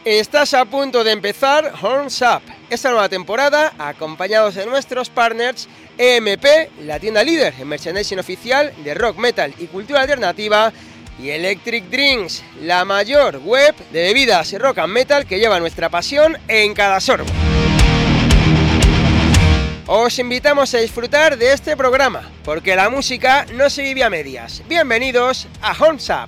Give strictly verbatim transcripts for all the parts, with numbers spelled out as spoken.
Estás a punto de empezar Horns Up, esta nueva temporada, acompañados de nuestros partners E M P, la tienda líder en merchandising oficial de rock, metal y cultura alternativa, y Electric Drinks, la mayor web de bebidas y rock and metal que lleva nuestra pasión en cada sorbo. Os invitamos a disfrutar de este programa, porque la música no se vive a medias. Bienvenidos a Horns Up.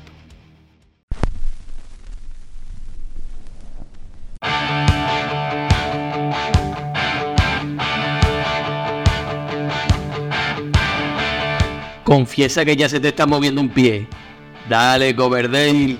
Confiesa que ya se te está moviendo un pie. Dale, Coverdale.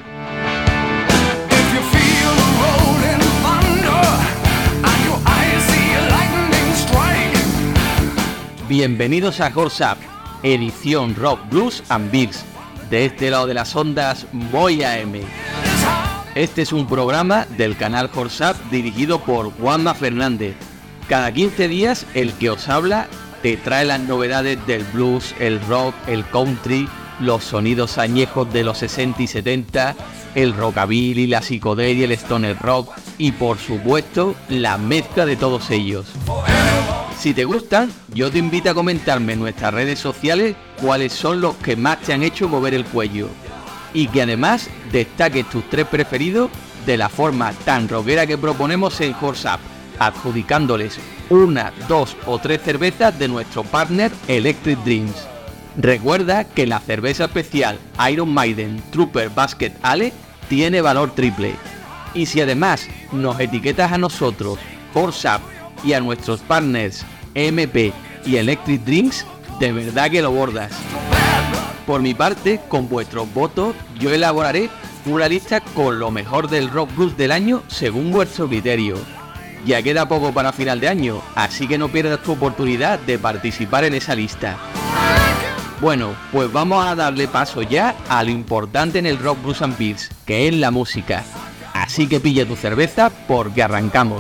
Bienvenidos a Horns Up, edición Rock, Blues and Beers. De este lado de las ondas, Moy A M. Este es un programa del canal Horns Up dirigido por Juanma Fernández. Cada quince días, el que os habla te trae las novedades del blues, el rock, el country, los sonidos añejos de los sesenta y setenta, el rockabilly, la psicodelia, el stoner rock y por supuesto la mezcla de todos ellos. Si te gustan, yo te invito a comentarme en nuestras redes sociales cuáles son los que más te han hecho mover el cuello y que además destaques tus tres preferidos de la forma tan rockera que proponemos en Horns Up, adjudicándoles una, dos o tres cervezas de nuestro partner Electric Drinks. Recuerda que la cerveza especial Iron Maiden Trooper Basket Ale tiene valor triple. Y si además nos etiquetas a nosotros, Horns Up, y a nuestros partners E M P y Electric Drinks, de verdad que lo bordas. Por mi parte, con vuestros votos, yo elaboraré una lista con lo mejor del rock blues del año según vuestro criterio. Ya queda poco para final de año, así que no pierdas tu oportunidad de participar en esa lista. Bueno, pues vamos a darle paso ya a lo importante en el rock, blues and beers, que es la música. Así que pilla tu cerveza porque arrancamos.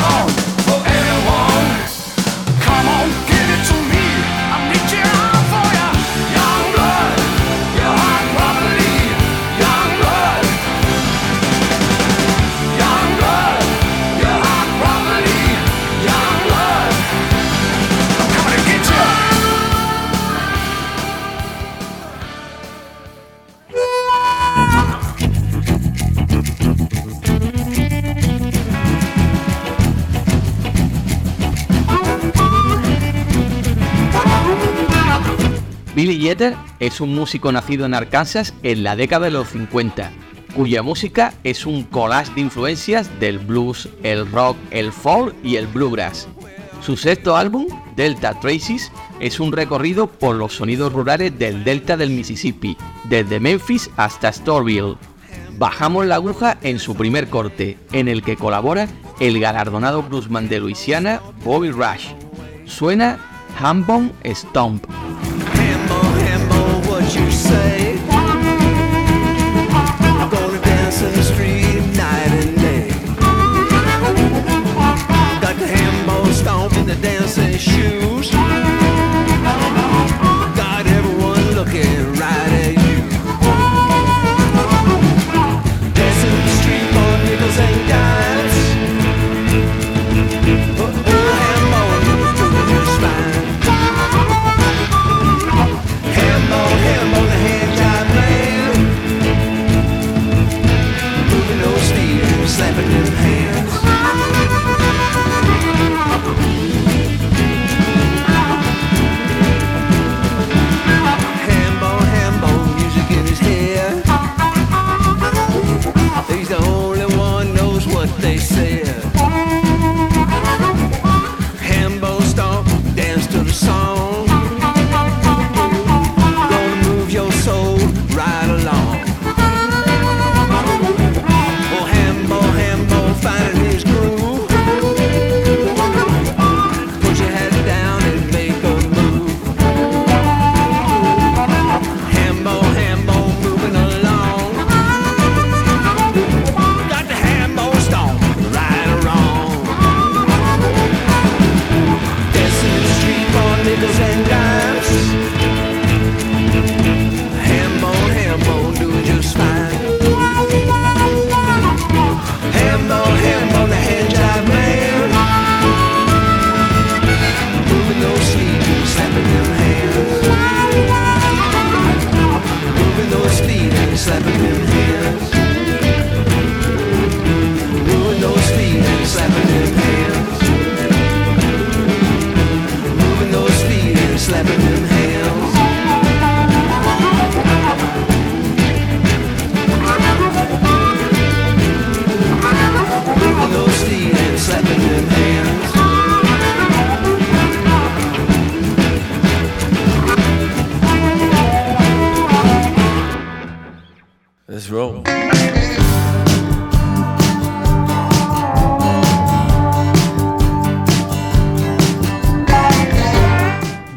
Billy Jeter es un músico nacido en Arkansas en la década de los cincuenta, cuya música es un collage de influencias del blues, el rock, el folk y el bluegrass. Su sexto álbum, Delta Traces, es un recorrido por los sonidos rurales del delta del Mississippi, desde Memphis hasta Storeville. Bajamos la aguja en su primer corte, en el que colabora el galardonado bluesman de Luisiana, Bobby Rush. Suena Hambone Stomp. You say I'm gonna dance in the street night and day. Got the hambo stomp in the dancing shoes. Got everyone looking right at you. Dancing in the street for nickels and dimes. Oh, oh, hambo, you're doing just fine.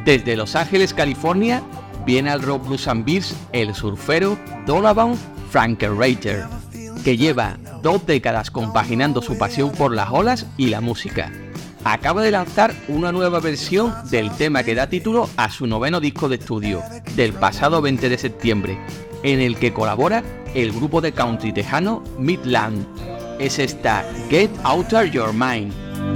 Desde Los Ángeles, California, viene al Rock Blues and Beats el surfero Donovan Frankenreiter, que lleva dos décadas compaginando su pasión por las olas y la música. Acaba de lanzar una nueva versión del tema que da título a su noveno disco de estudio, del pasado veinte de septiembre, en el que colabora el grupo de country tejano Midland. Es esta Get Outta Your Mind.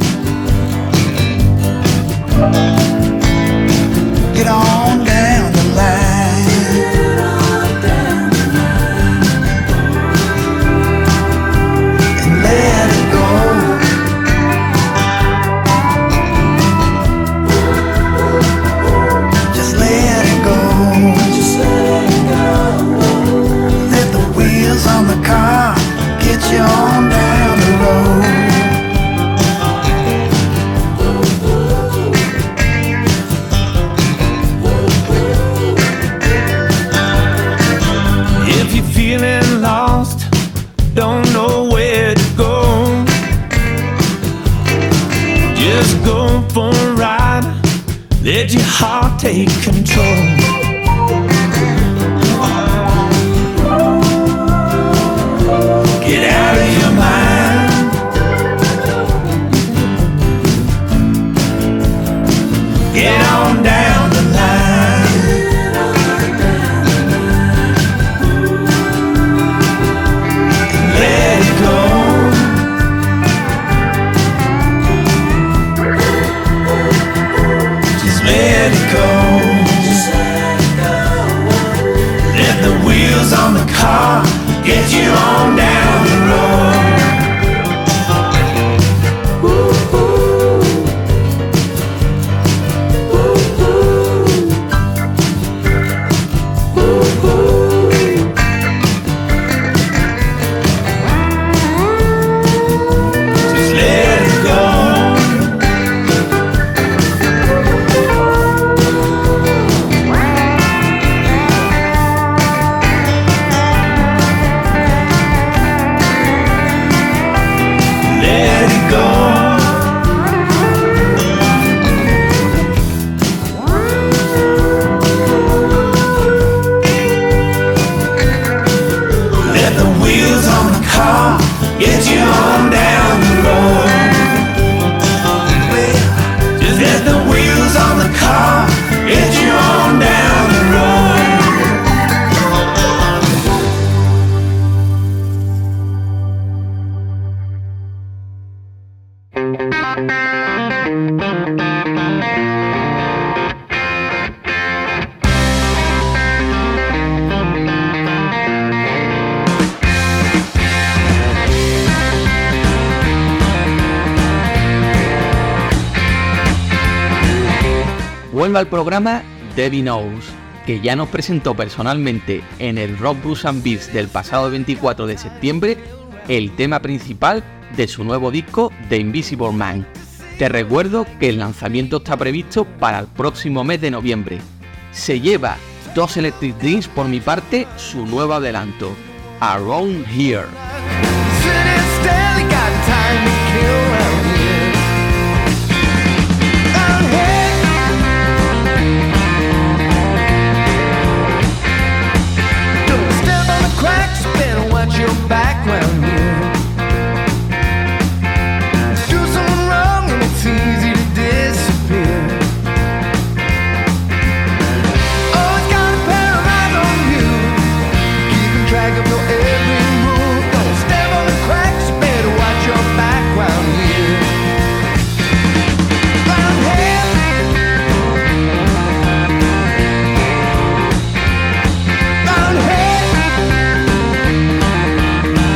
Get on down the line. Get on down the line. And let it go. Just let it go. Just let it go. Let the wheels on the car get you on down the road. Feeling lost, don't know where to go. Just go for a ride, let your heart take control. Get out of your mind. Get on down the line. On the car, get you on down the road. Ooh, ooh. Ooh, ooh. Ooh, ooh. Just let it go. Get you on down the road. Just let the wheels on the car get you on down the road. Vuelve al programa Debbie Knows, que ya nos presentó personalmente en el Rock Blues and Beats del pasado veinticuatro de septiembre el tema principal de su nuevo disco The Invisible Man. Te recuerdo que el lanzamiento está previsto para el próximo mes de noviembre. Se lleva dos Electric Dreams por mi parte su nuevo adelanto, Around Here. Watch your background here. Do something wrong and it's easy to disappear. Always got a pair of eyes on you, keeping track of your every move. Don't step on the cracks, you better watch your background here. Round here, round here.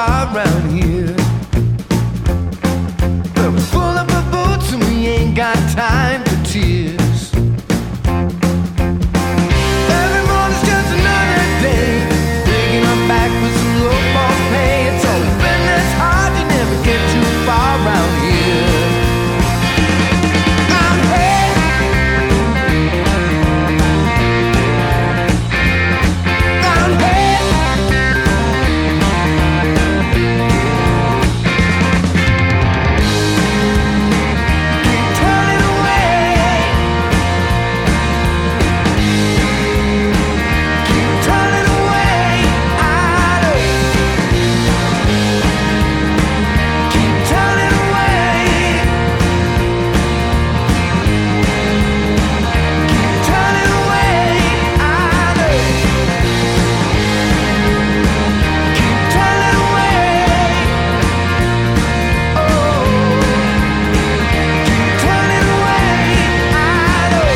far around here. But we pull up our boots and we ain't got time for tears. Every morning's just another day, digging our back with some low ball pay. It's always been this hard, you never get too far around here. I'm here. I'm here. Keep turning away. Keep turning away. I know. Keep turning away. Keep turning away. I know. Keep turning away. Oh, keep turning away. I know.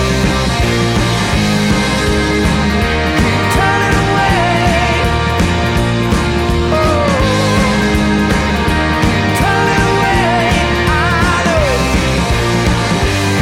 Keep turning away. Oh, keep turning away. I know.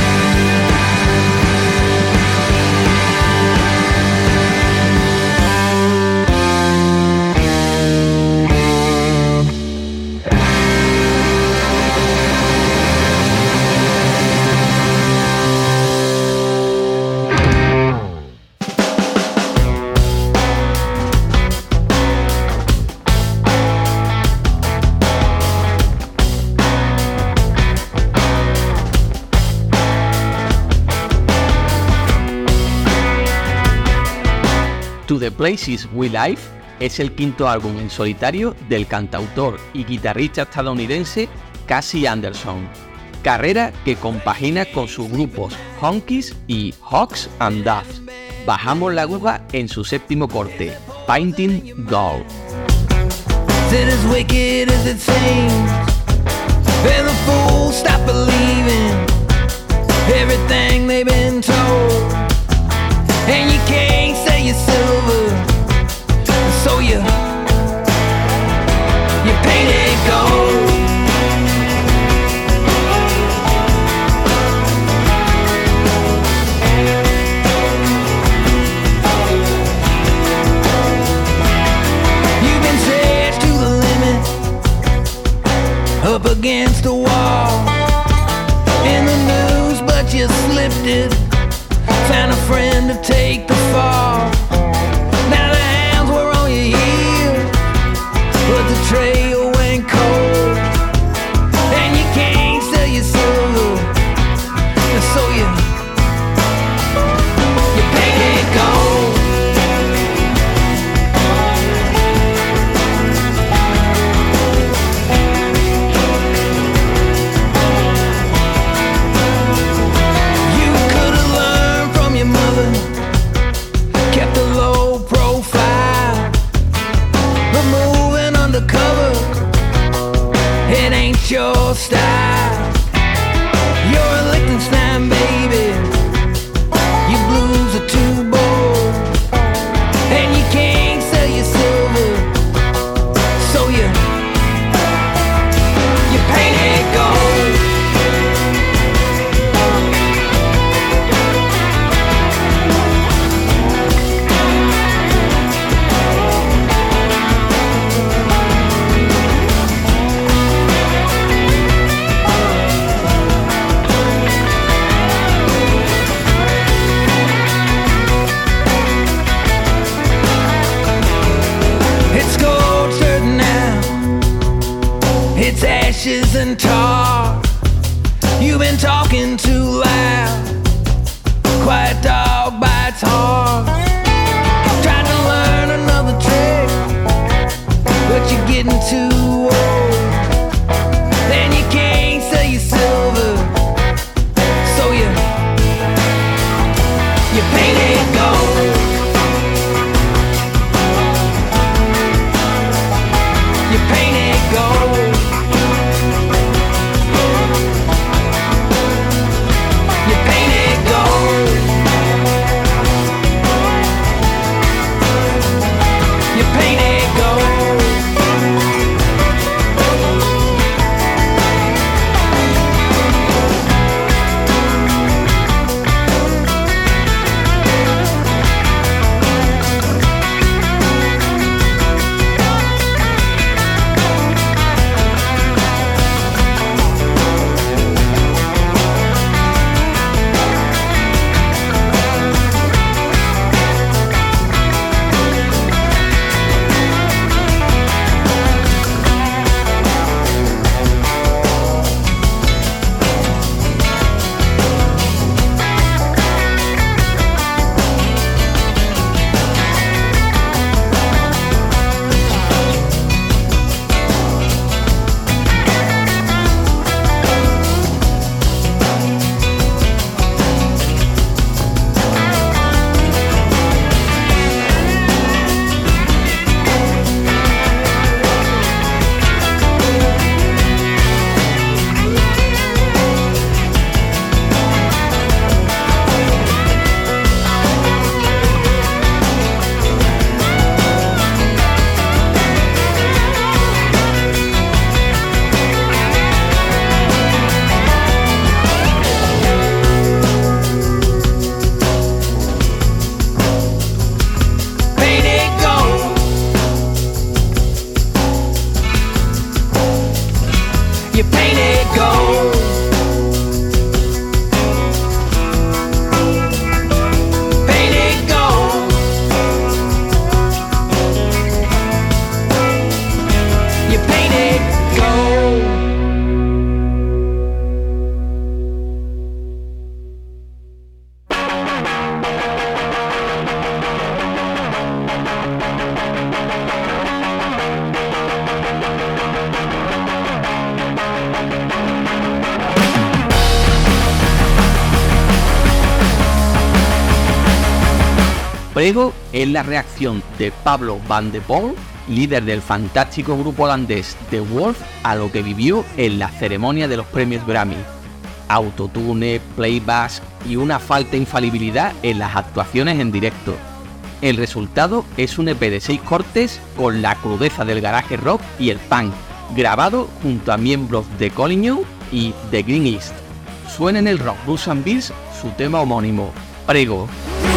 To the Places We Live es el quinto álbum en solitario del cantautor y guitarrista estadounidense Casey Anderson, carrera que compagina con sus grupos Honkies y Hawks and Doves. Bajamos la aguja en su séptimo corte, Painting Gold. Is it as wicked as it seems? And the fools stop believing everything they've been told. And you can't say you're silver, so you you paint it gold. You've been stretched to the limit, up against the wall. In the news, but you slipped it. Found a friend to take the fall. Now the hounds were on your heels, but the trail went cold. And you can't sell your silver, and so you you paint it gold. You could have learned from your mother, kept a low profile, but moving undercover, it ain't your style. You're a Liechtenstein baby, your blues are too bold, and you can't sell your silver, so you you paint it gold. It's sculptured now, it's ashes and tar. You've been talking too loud, quiet dog bites hard. Tried to learn another trick, but you're getting too old. Then you can't sell your silver, so you you paint it gold. You paint it gold. You paint it gold. You paint it gold. Prego es la reacción de Pablo van de Poel, líder del fantástico grupo holandés The Wolf, a lo que vivió en la ceremonia de los premios Grammy. Autotune, playback y una falta de infalibilidad en las actuaciones en directo. El resultado es un E P de seis cortes con la crudeza del garaje rock y el punk, grabado junto a miembros de Coligno y The Green East. Suena en el Rock Blues and Beats su tema homónimo, Prego.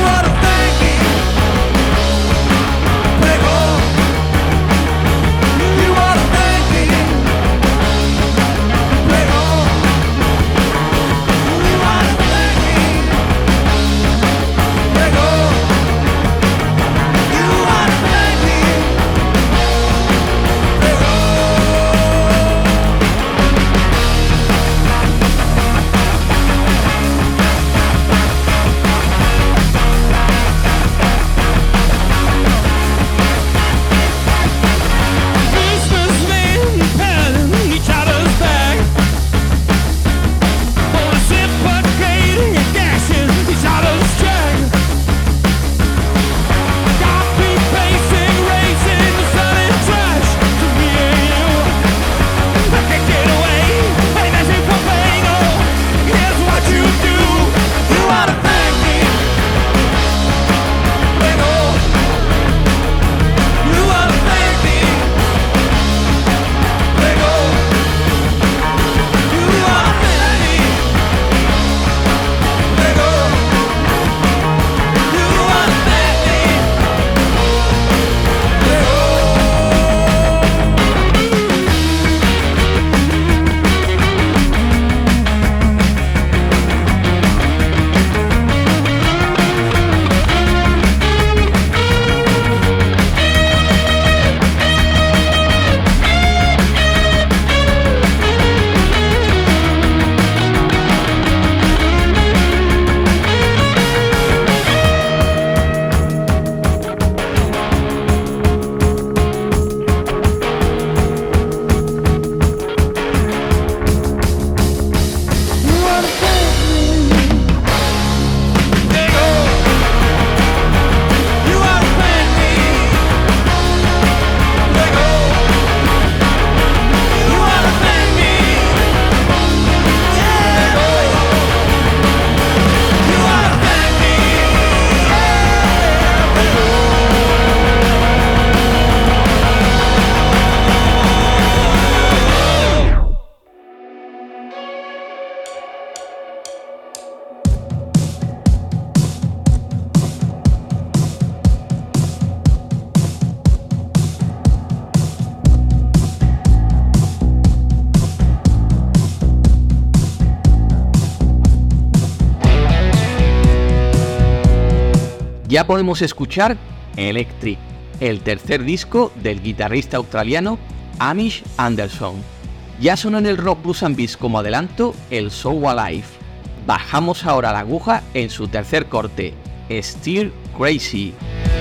Ya podemos escuchar Electric, el tercer disco del guitarrista australiano Hamish Anderson. Ya sonó en el Rock Blues and Beats como adelanto el So Alive. Bajamos ahora la aguja en su tercer corte, Still Crazy.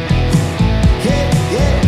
Yeah, yeah.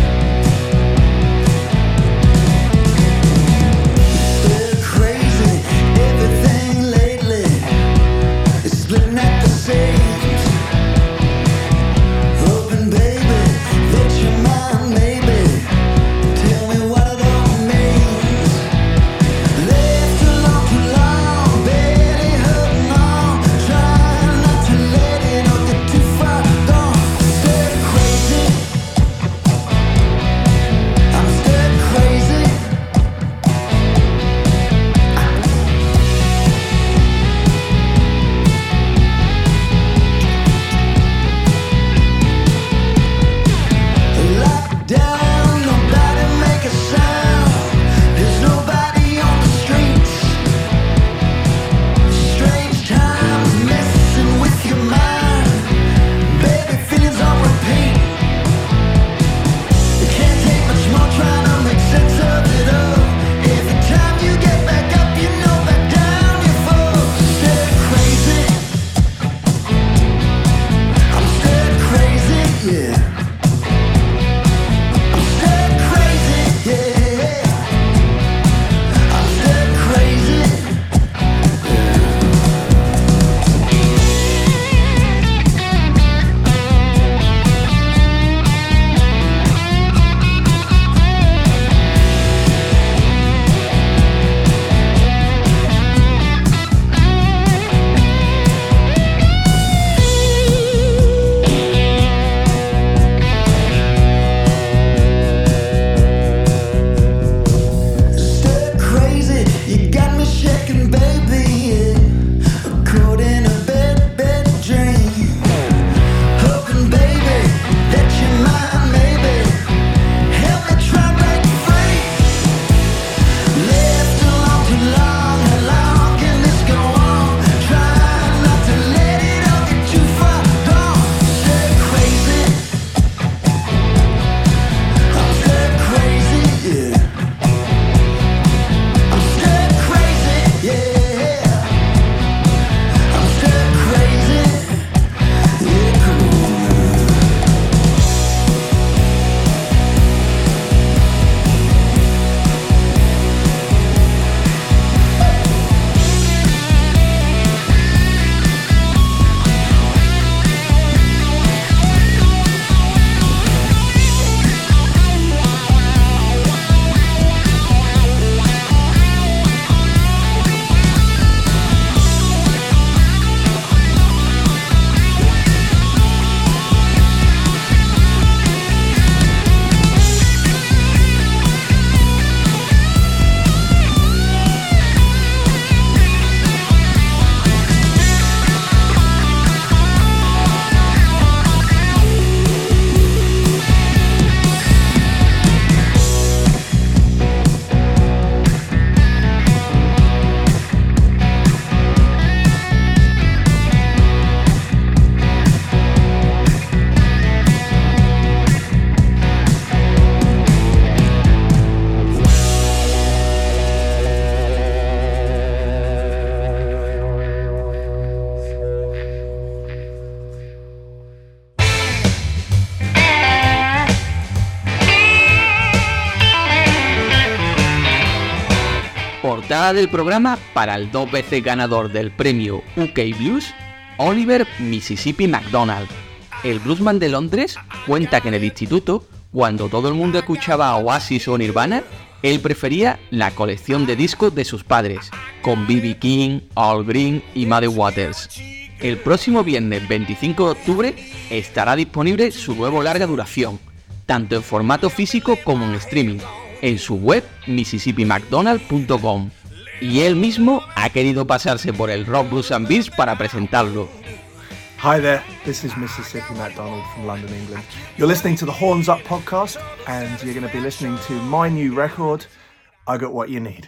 Portada del programa para el dos veces ganador del premio U K Blues, Oliver Mississippi McDonald. El bluesman de Londres cuenta que en el instituto, cuando todo el mundo escuchaba Oasis o Nirvana, él prefería la colección de discos de sus padres, con B B King, Al Green y Muddy Waters. El próximo viernes veinticinco de octubre estará disponible su nuevo larga duración, tanto en formato físico como en streaming, en su web mississippi mcdonald punto com. Y él mismo ha querido pasarse por el Rock Blues and Beats para presentarlo. Hi there, this is Mississippi McDonald from London, England. You're listening to the Horns Up podcast, and you're going to be listening to my new record, I Got What You Need.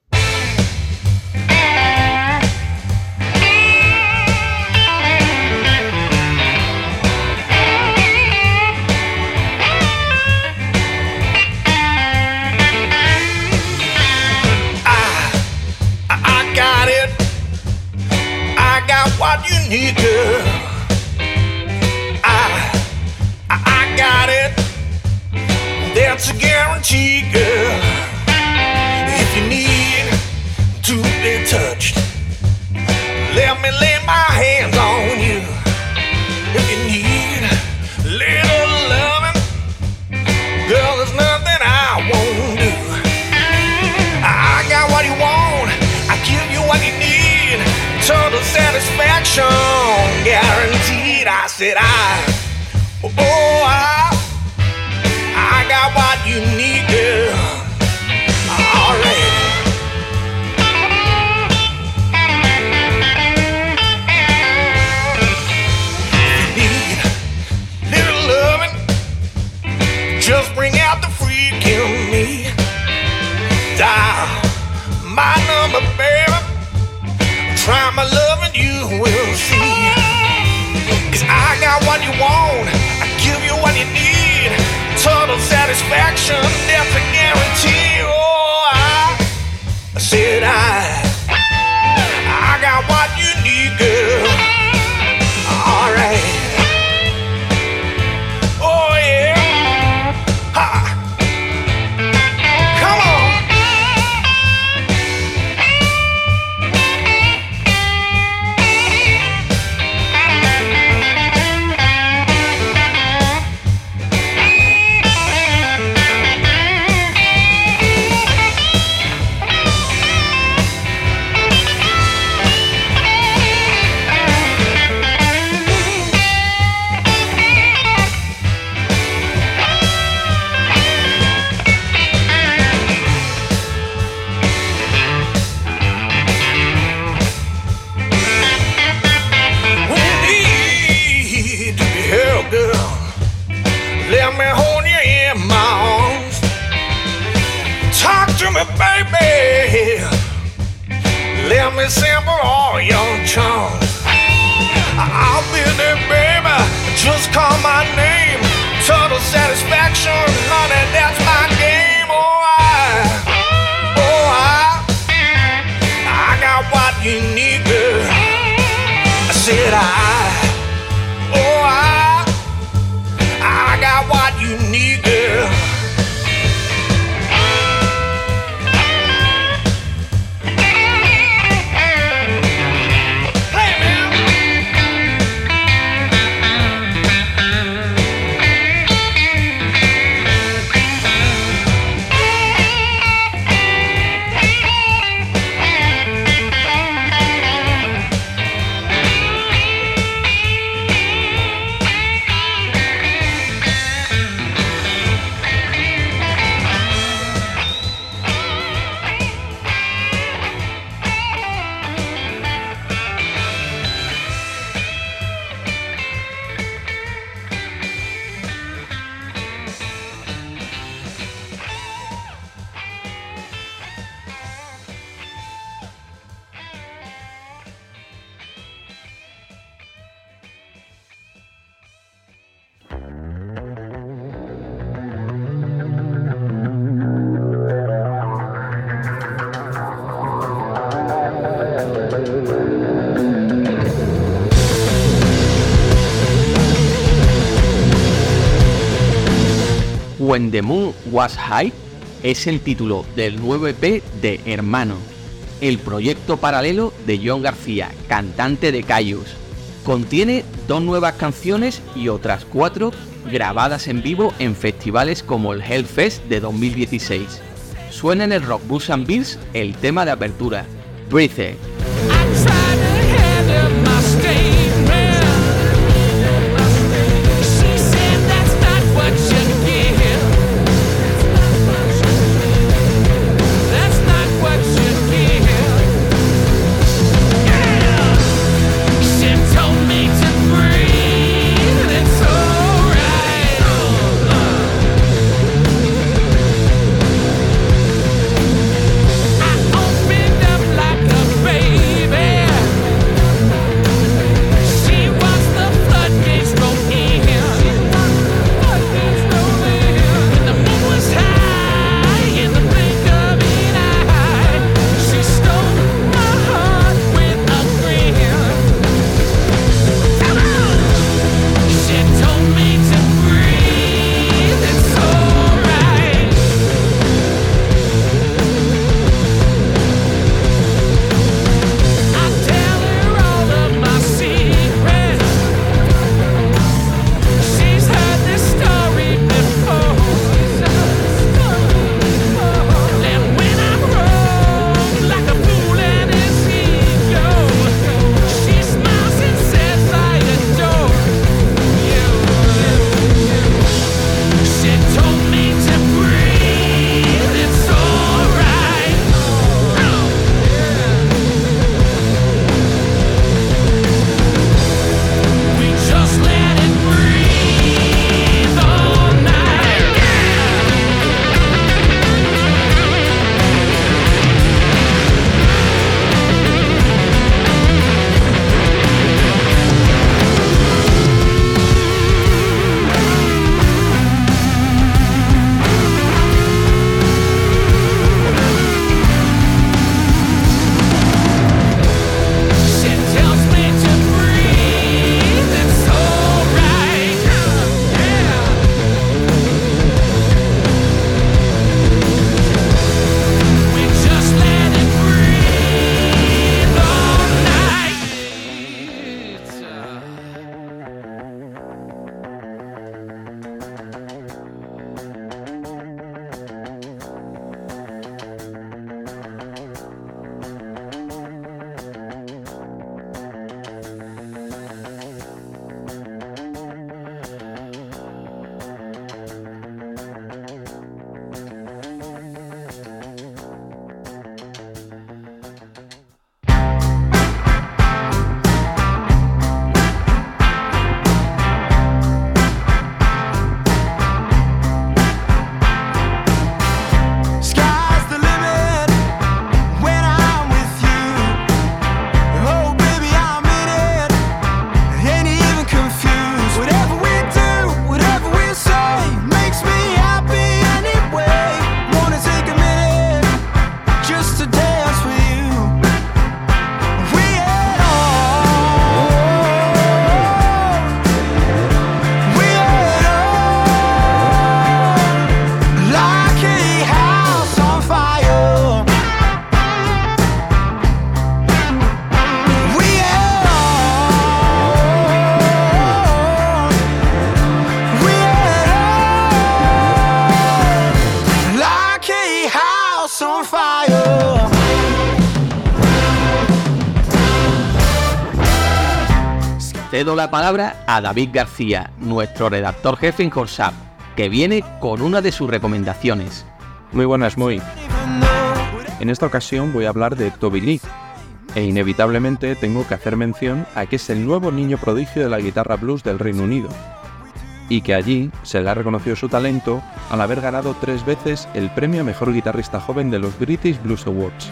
What you need, girl. I, I, I got it. That's a guarantee, girl. If you need to be touched, let me lay my hands on you. If you need a little loving, girl, there's nothing I won't do. I got what you want. I give you what you need. Total satisfaction guaranteed. I said I, oh I, I got what you need, girl. Alright. If you need little loving, just bring out the freak in me. Dial my number, baby. Try my love and you will see. Cause I got what you want, I give you what you need. Total satisfaction, that's a guarantee. Oh, I, I said I, I got what you need, girl. Alright. Oh yeah. Ha. Come on. Let me hold you in my arms. Talk to me, baby. Let me sample all your charms. I'll be there, baby. Just call my name. Total satisfaction, honey, that's my game. Oh, I, oh, I, I got what you need, girl. I said I, oh, I, I got what you need, girl. Hey, man. When the Moon Was High es el título del nuevo E P de Hermano, el proyecto paralelo de John García, cantante de Caius. Contiene dos nuevas canciones y otras cuatro grabadas en vivo en festivales como el Hellfest de dos mil dieciséis. Suena en el Rock Blues and Beats el tema de apertura, Breathe. Cedo la palabra a David García, nuestro redactor jefe en Horsap, que viene con una de sus recomendaciones. Muy buenas, muy. En esta ocasión voy a hablar de Toby Lee, e inevitablemente tengo que hacer mención a que es el nuevo niño prodigio de la guitarra blues del Reino Unido, y que allí se le ha reconocido su talento al haber ganado tres veces el premio a Mejor Guitarrista Joven de los British Blues Awards.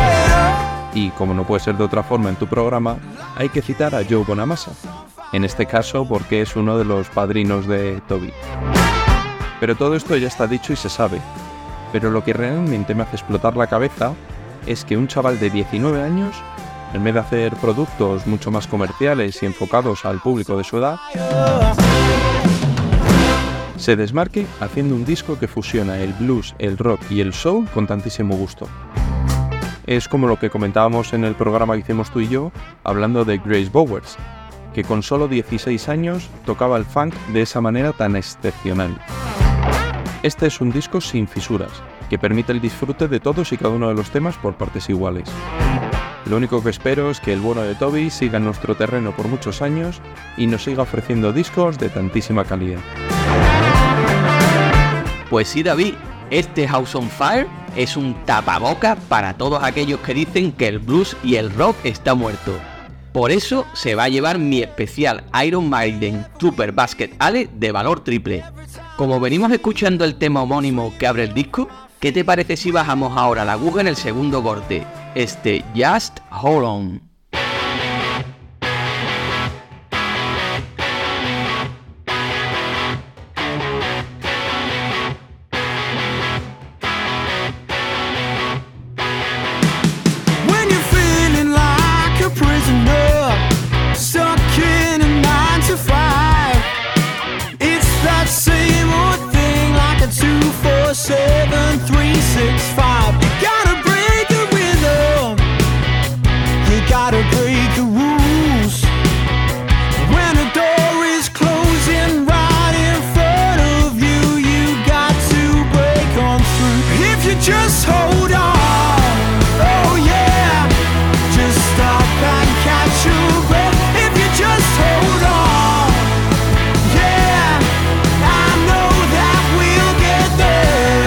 Y como no puede ser de otra forma en tu programa, hay que citar a Joe Bonamassa, en este caso porque es uno de los padrinos de Toby. Pero todo esto ya está dicho y se sabe, pero lo que realmente me hace explotar la cabeza es que un chaval de diecinueve años, en vez de hacer productos mucho más comerciales y enfocados al público de su edad, se desmarque haciendo un disco que fusiona el blues, el rock y el soul con tantísimo gusto. Es como lo que comentábamos en el programa que hicimos tú y yo, hablando de Grace Bowers, que con solo dieciséis años tocaba el funk de esa manera tan excepcional. Este es un disco sin fisuras, que permite el disfrute de todos y cada uno de los temas por partes iguales. Lo único que espero es que el bueno de Toby siga en nuestro terreno por muchos años y nos siga ofreciendo discos de tantísima calidad. Pues sí, David, este House on Fire es un tapaboca para todos aquellos que dicen que el blues y el rock está muerto. Por eso se va a llevar mi especial Iron Maiden Trooper Basket Ale de valor triple. Como venimos escuchando el tema homónimo que abre el disco, ¿qué te parece si bajamos ahora la aguja en el segundo corte? Este Just Hold On. Seven, three, six, five. You gotta break the rhythm. You gotta break the rules. When a door is closing right in front of you, you got to break on through. If you just hold on, oh yeah, just stop and catch your breath. If you just hold on, yeah, I know that we'll get there.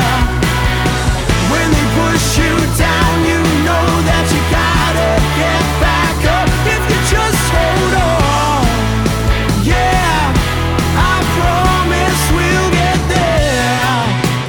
Push you down, you know that you gotta get back up. If you just hold on, yeah, I promise we'll get there.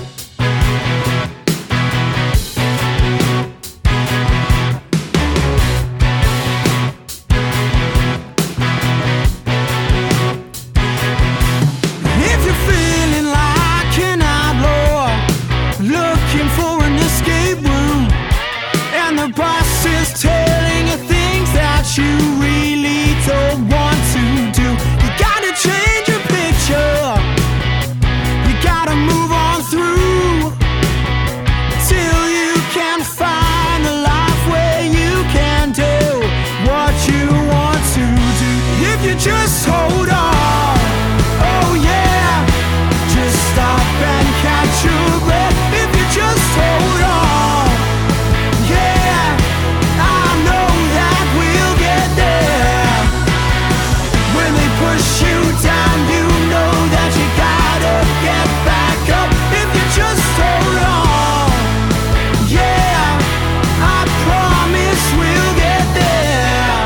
If you're feeling like an outlaw, looking for an escape room, and the boss is telling you things that you really don't want to do, you gotta change your picture. You gotta move on through till you can find the life where you can do what you want to do. If you just hold on, oh yeah, just stop and catch your breath. If you just hold on, yeah, I know that we'll get there. When they push you down, you know that you gotta get back up. If you just hold on, yeah, I promise we'll get there.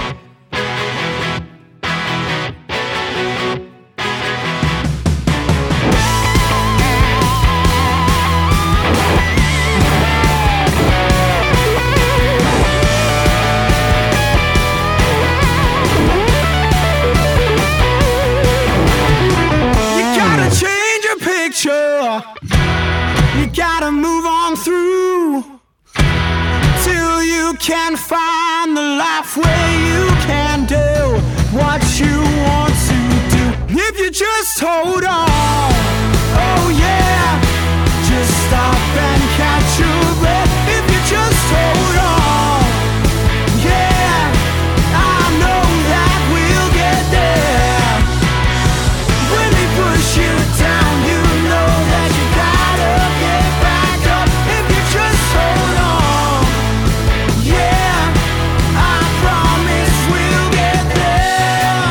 You gotta change your picture. You gotta move on through till you can find the life where you can do what you want to do. If you just hold on, oh yeah, just stop and catch your breath. If you just hold on, yeah, I know that we'll get there. When they push you down, you know that you gotta get back up. If you just hold on, yeah, I promise we'll get there.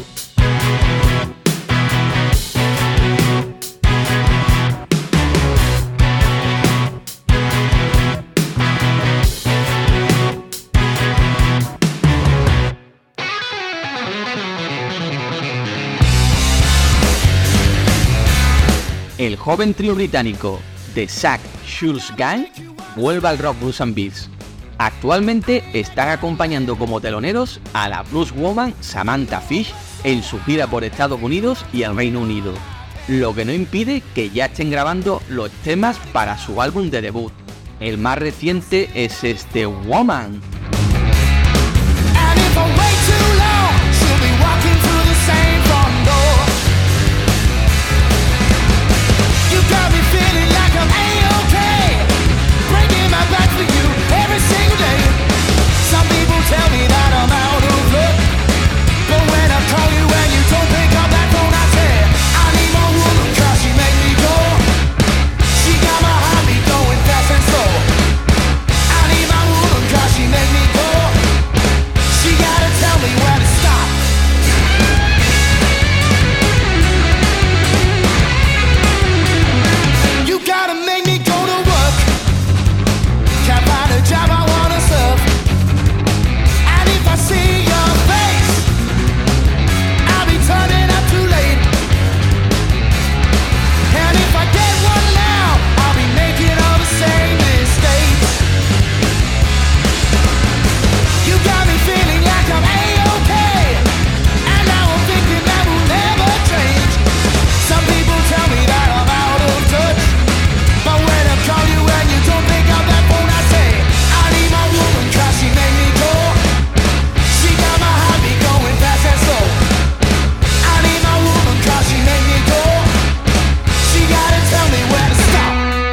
El joven trío británico The Zack Schulz Gang vuelve al rock, blues and beats. Actualmente están acompañando como teloneros a la blues woman Samantha Fish en su gira por Estados Unidos y el Reino Unido, lo que no impide que ya estén grabando los temas para su álbum de debut. El más reciente es este Woman. And if I wait too long, she'll be walking through the same front door. got me feeling like I'm A-okay, breaking my back for you every single day. Some people tell me that I'm out of luck, but when I call you and you don't pick up that phone, I say I need my woman 'cause she make me go. She got my heartbeat going fast and slow. I need my woman 'cause she make me go. She gotta tell me when to stop. You gotta make me go to work. Can't find a job I wanna serve. And if I see your face, I'll be turning up too late. And if I get one now, I'll be making all the same mistakes. You got me feeling like I'm A-okay, and now I'm thinking that will never change. Some people tell me that I'm out of touch, but when I call you and you don't pick up that phone, I say I need my woman 'cause she made me go. She got my heartbeat going fast and slow. I need my woman 'cause she made me go. She gotta tell me where to stop.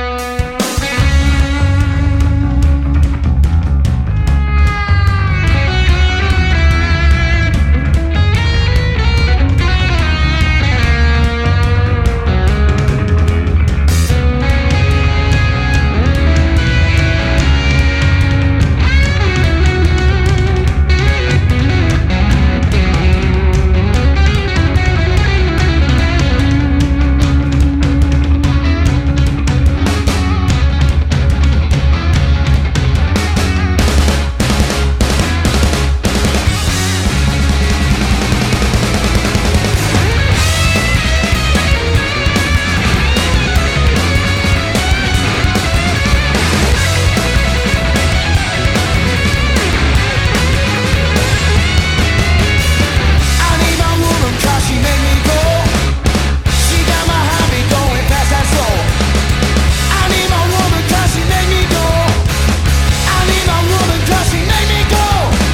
I need my woman 'cause she made me go. She got my heartbeat going fast and slow. I need my woman 'cause she made me go. I need my woman 'cause she made me go.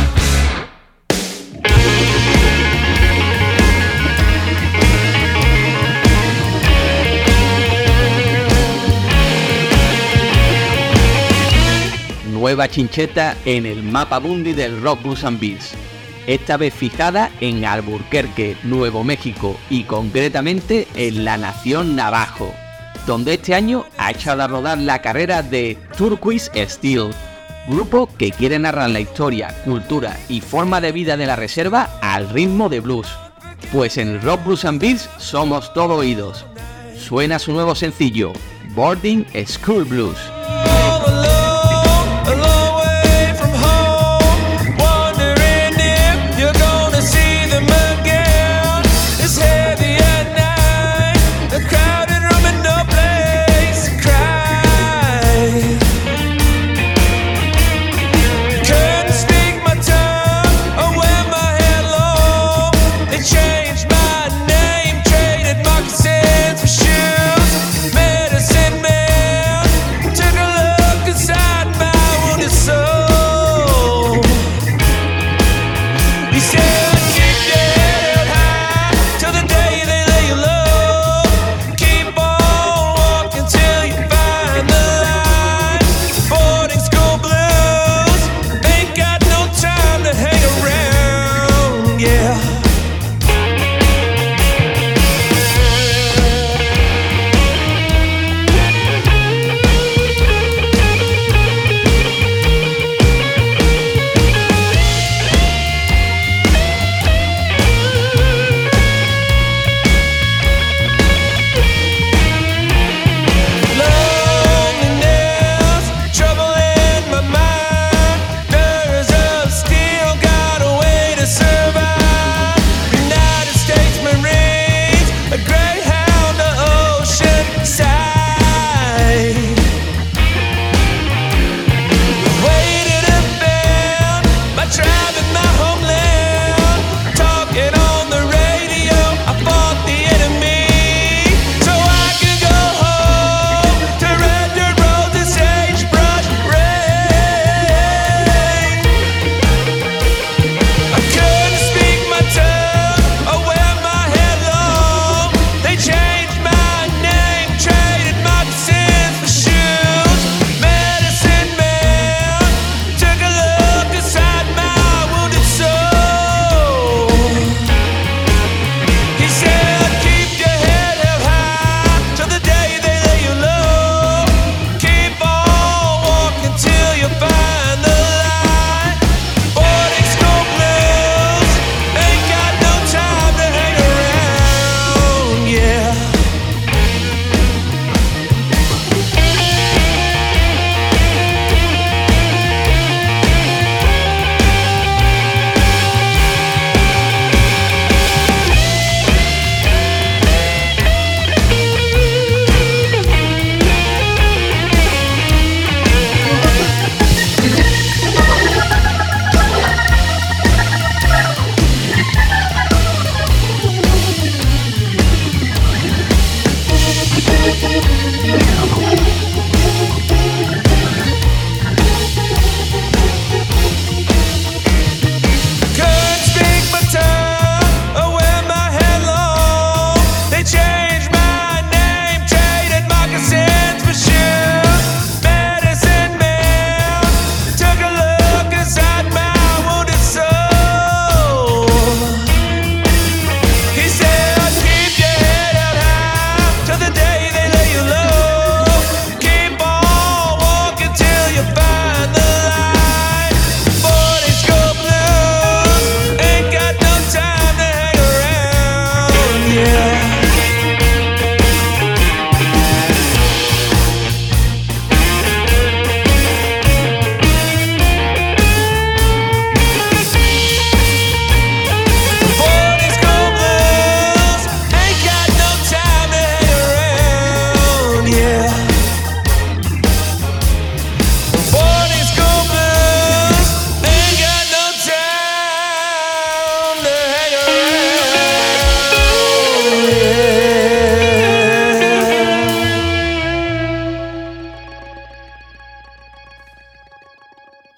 Nueva chincheta en el mapa mundi del Rock Blues and Beats, esta vez fijada en Albuquerque, Nuevo México y concretamente en la nación Navajo, donde este año ha echado a rodar la carrera de Turquoise Steel, grupo que quiere narrar la historia, cultura y forma de vida de la reserva al ritmo de blues. Pues en el Rock Blues and Beats somos todo oídos. Suena su nuevo sencillo, Boarding School Blues. Medicine man took a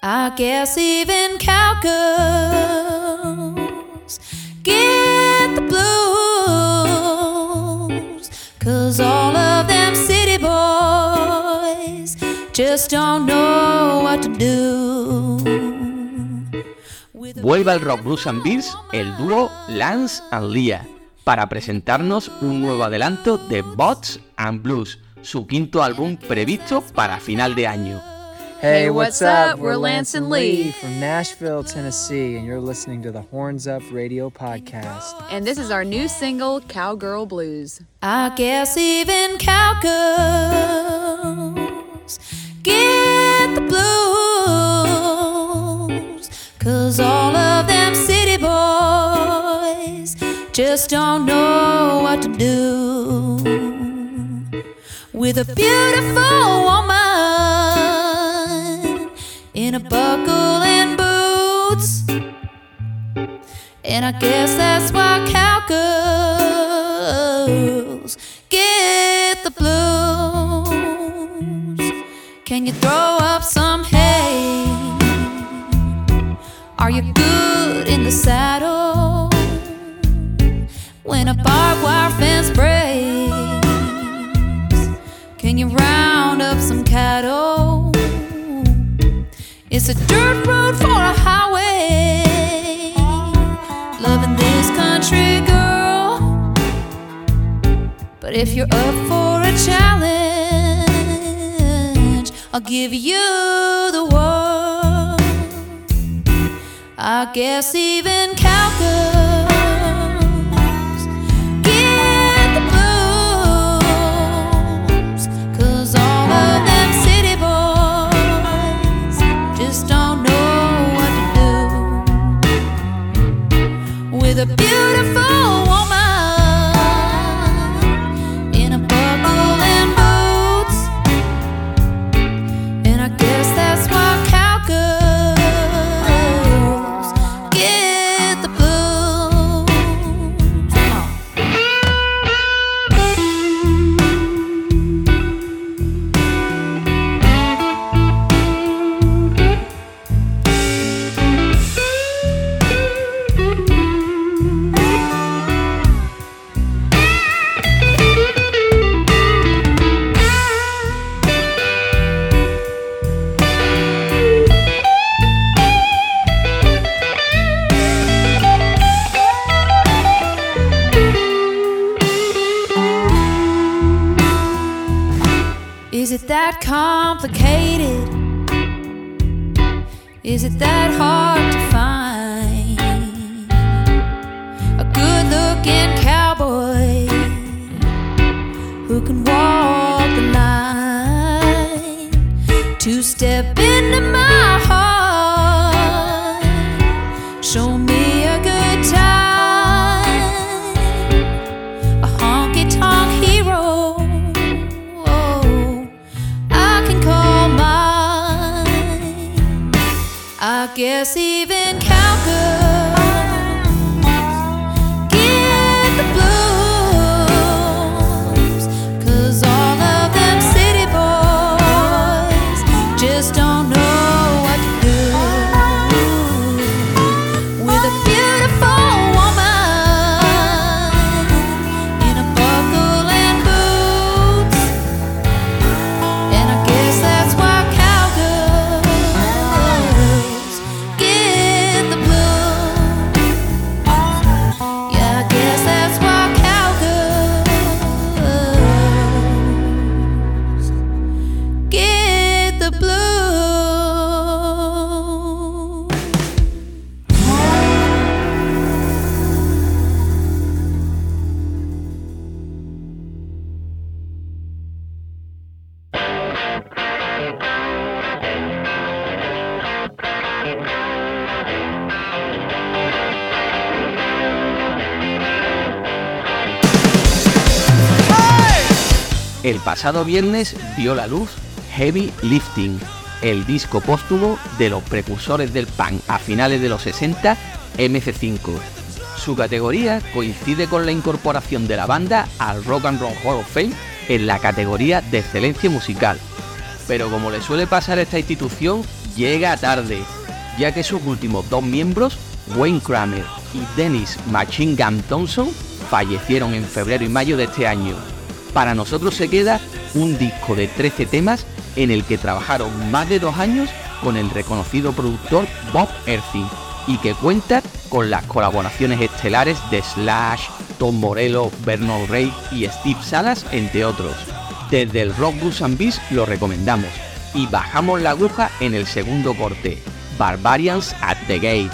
I guess even cowgirls get the blues, 'cause all of them city boys just don't know what to do. Vuelve al Rock Blues and Beers el dúo Lance and Leah para presentarnos un nuevo adelanto de Bots and Blues, su quinto álbum previsto para final de año. Hey, what's up? We're Lance and Lee from Nashville, Tennessee, and you're listening to the Horns Up Radio Podcast. And this is our new single, Cowgirl Blues. I guess even cowgirls get the blues, 'cause all of them city boys just don't know what to do with a beautiful woman in a buckle and boots. And I guess that's why cowgirls get the blues. Can you throw up some hay? Are you good in the saddle when a barbed wire fence breaks? Can you round up some cattle? It's a dirt road for a highway. Loving this country girl, but if you're up for a challenge, I'll give you the world. I guess even cowgirls get the blues, 'cause all of them city boys just don't know what to do with a beautiful woman in a buckle and boots. And I guess that's why cowgirls get the blues. Is it that complicated? Is it that hard to find a good-looking cowboy who can walk the line to step into my heart, show me a good time, a honky-tonk hero I guess even cowgirls get the blues, 'cause all of them city boys just don't know what to do with a beautiful woman in a buckle and boots. And I guess that's why cowgirls get the blues. Yeah, I guess that's why cowgirls get the blues. El pasado viernes dio la luz Heavy Lifting, el disco póstumo de los precursores del punk a finales de los sesenta, eme ce cinco. Su categoría coincide con la incorporación de la banda al Rock and Roll Hall of Fame en la categoría de excelencia musical. Pero como le suele pasar a esta institución, llega tarde, ya que sus últimos dos miembros, Wayne Kramer y Dennis Machine Gun Thompson, fallecieron en febrero y mayo de este año. Para nosotros se queda un disco de trece temas en el que trabajaron más de dos años con el reconocido productor Bob Erfing y que cuenta con las colaboraciones estelares de Slash, Tom Morello, Vernon Reid y Steve Salas, entre otros. Desde el Rock Blues and Beats lo recomendamos y bajamos la aguja en el segundo corte, Barbarians at the Gate.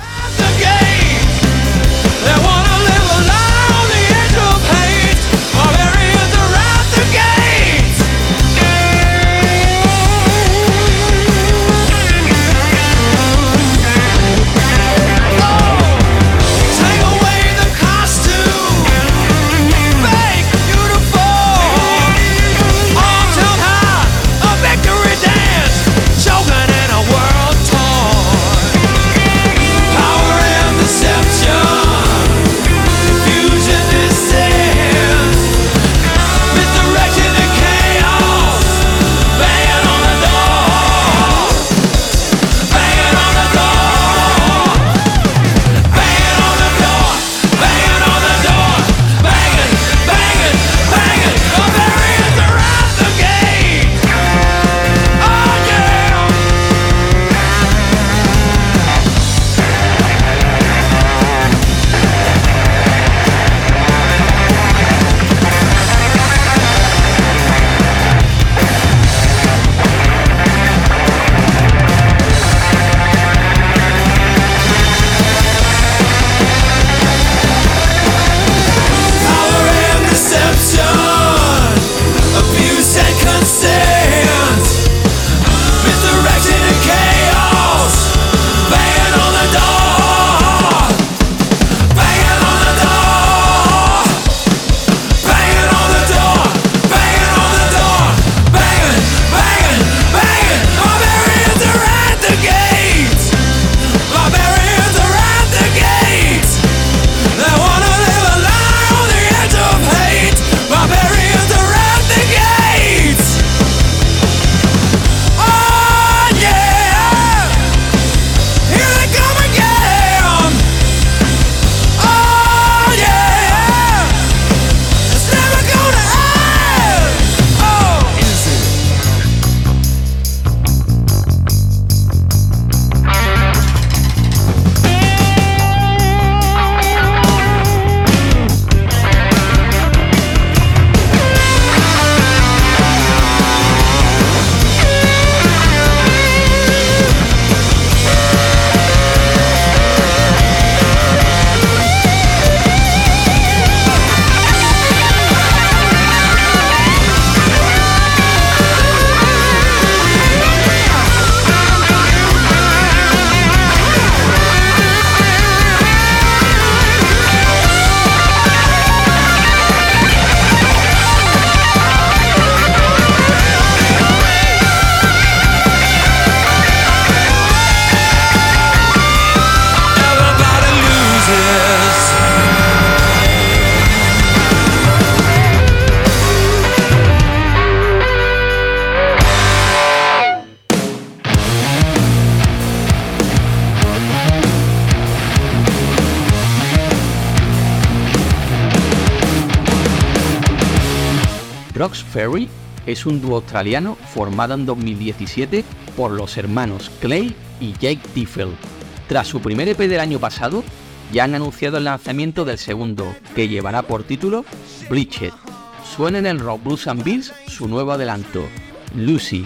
Brock's Ferry es un dúo australiano formado en dos mil diecisiete por los hermanos Clay y Jake Tiffel. Tras su primer E P del año pasado, ya han anunciado el lanzamiento del segundo, que llevará por título Bleached. Suena en el Rock Blues and Beats su nuevo adelanto, Lucy.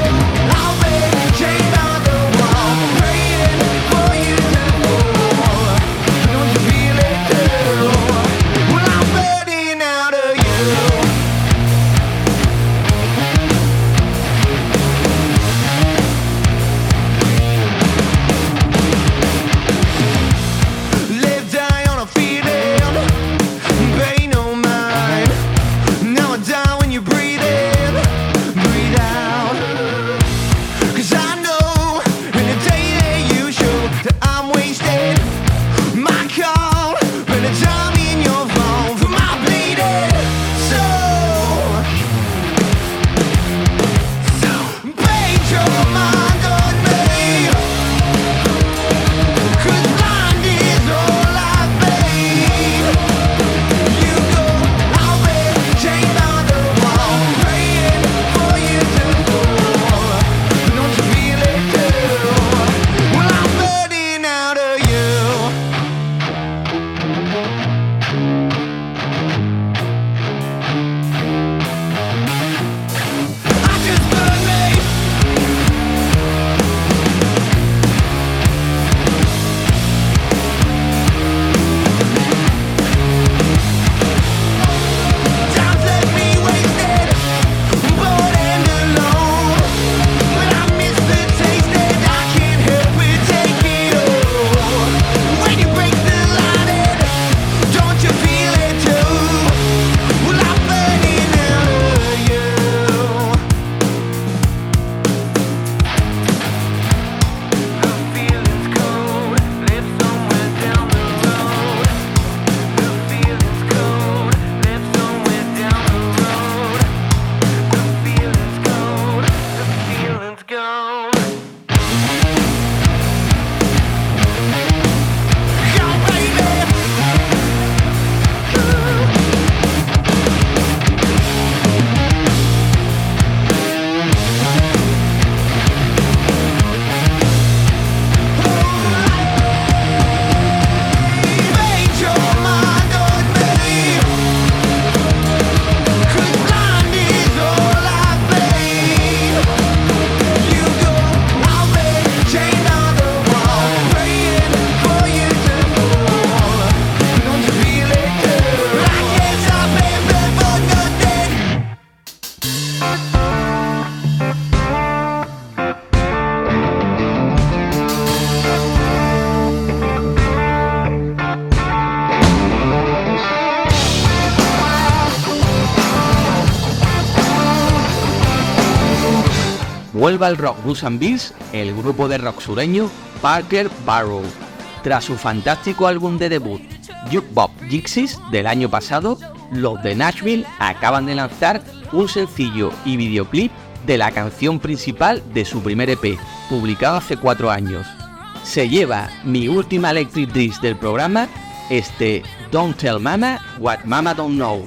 For you to know vuelve al rock, blues and beats el grupo de rock sureño Parker Barrow. Tras su fantástico álbum de debut Jukebox Gypsies del año pasado, los de Nashville acaban de lanzar un sencillo y videoclip de la canción principal de su primer E P, publicado hace cuatro años. Se lleva mi última Electric Disc del programa, este Don't Tell Mama What Mama Don't Know.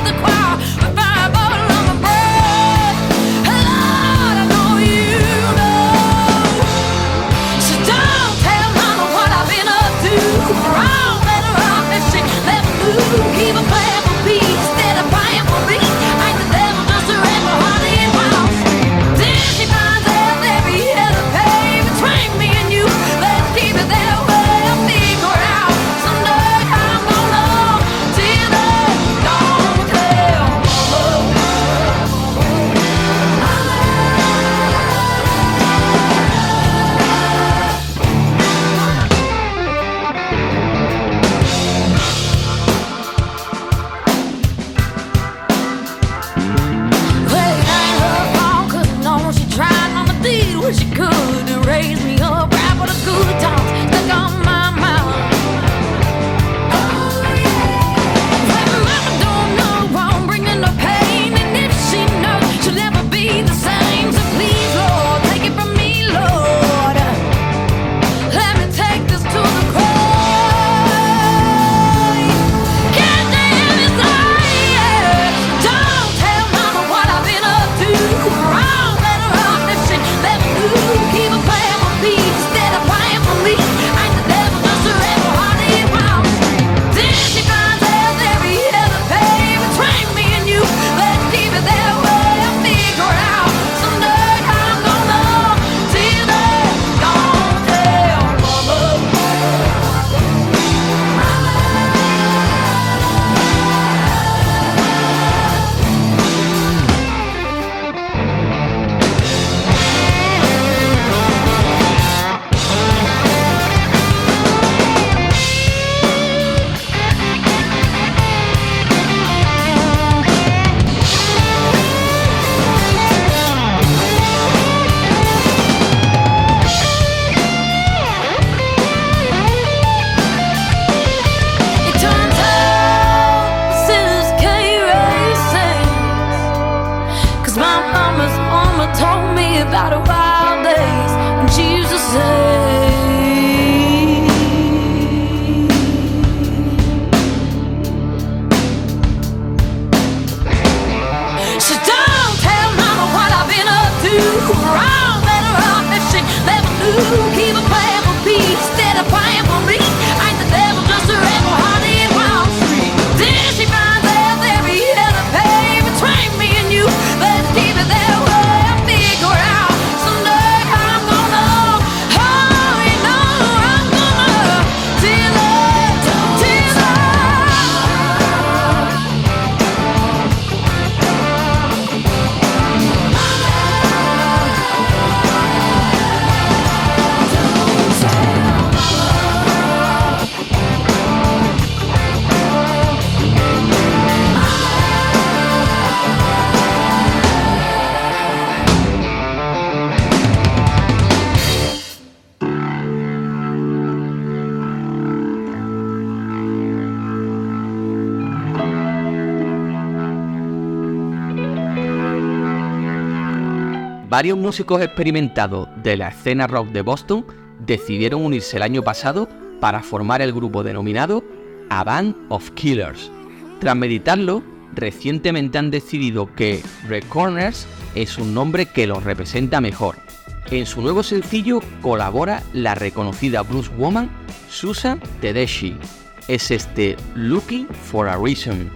Varios músicos experimentados de la escena rock de Boston decidieron unirse el año pasado para formar el grupo denominado A Band of Killers. Tras meditarlo, recientemente han decidido que Red Corners es un nombre que los representa mejor. En su nuevo sencillo colabora la reconocida blueswoman Susan Tedeschi. Es este Looking for a Reason.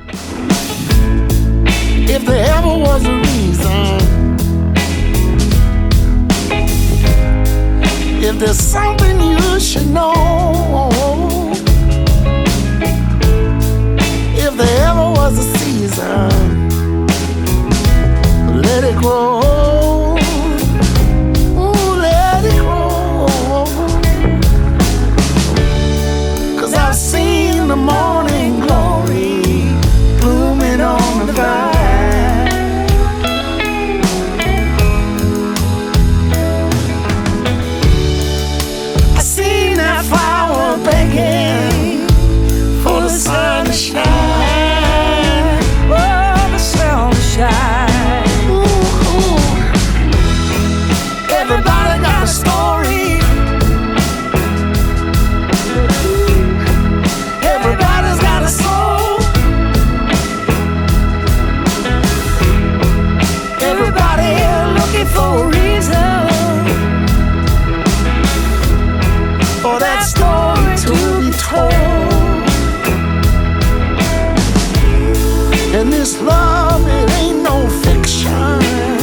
If there ever was a reason, if there's something you should know, if there ever was a season, let it grow, ooh, let it grow, 'cause I've seen the morning glory blooming on the vine. love, it ain't no fiction.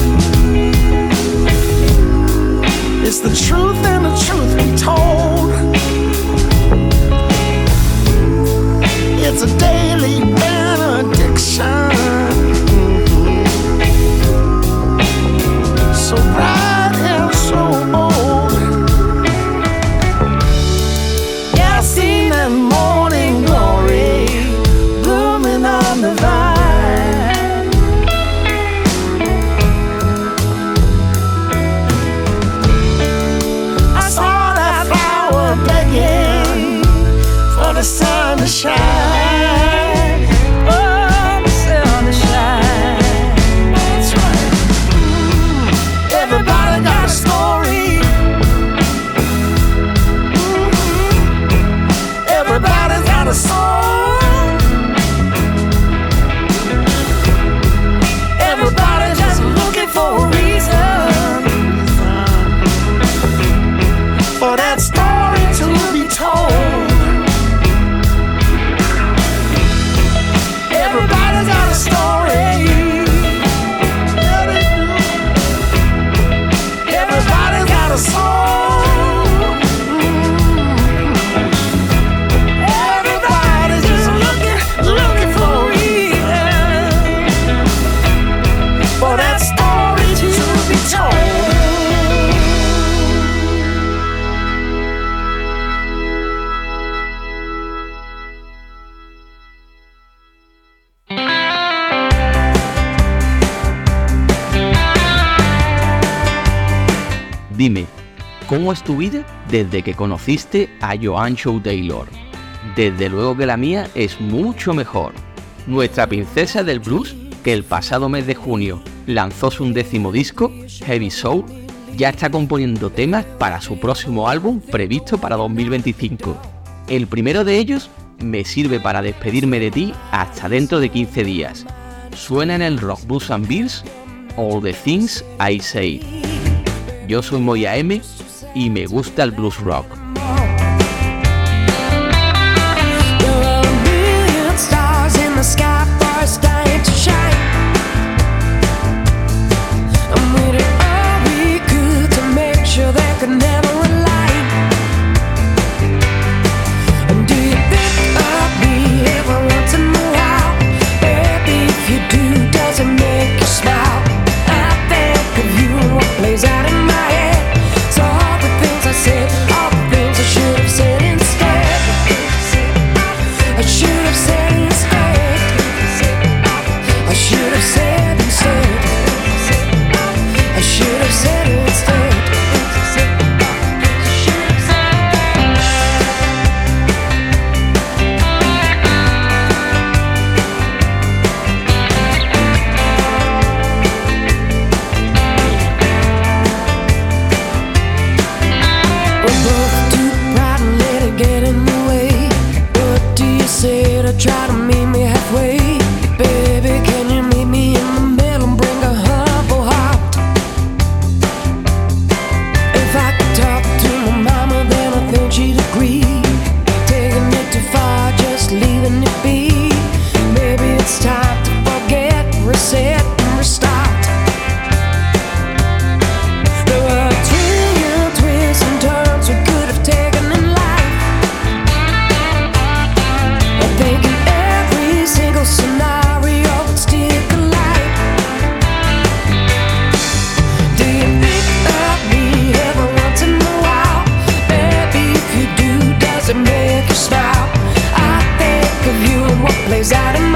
It's the truth and the truth be told. It's a daily benediction. So bright and so bold. Yeah, I seen that morning glory blooming on the vine. I saw that flower begging for the sun to shine. Oh, the sun to shine. That's right. Mm. Everybody got a story. Mm-hmm. Everybody's got a song. Everybody's just looking for a reason for that story to be told. Everybody's got a story. Yeah, they do. Everybody's got a song. Mm. Everybody's just looking, looking for a reason for that story to be told. Dime, ¿cómo es tu vida desde que conociste a Joancho Taylor? Desde luego que la mía es mucho mejor. Nuestra princesa del blues, que el pasado mes de junio lanzó su undécimo disco, Heavy Soul, ya está componiendo temas para su próximo álbum previsto para dos mil veinticinco. El primero de ellos me sirve para despedirme de ti hasta dentro de quince días. Suena en el Rock Blues and Beers, All the Things I Say. Yo soy Moya M y me gusta el blues rock. Plays out in my head, so all the things I said, all the things I should have said instead. I should have said instead. I should have said instead. I should have said instead. Try to meet me halfway, baby. Can you meet me in the middle and bring a humble heart? If I could talk to my mama, then I think she'd agree. Taking it too far, just leaving it be. Maybe it's time to forget, reset, and restart. There were trillion twists and turns we could have taken in life. I'm thinking every single scenario would still collide. Do you think of me every once in a while? Baby, if you do, does it make you smile? I think of you and what plays out in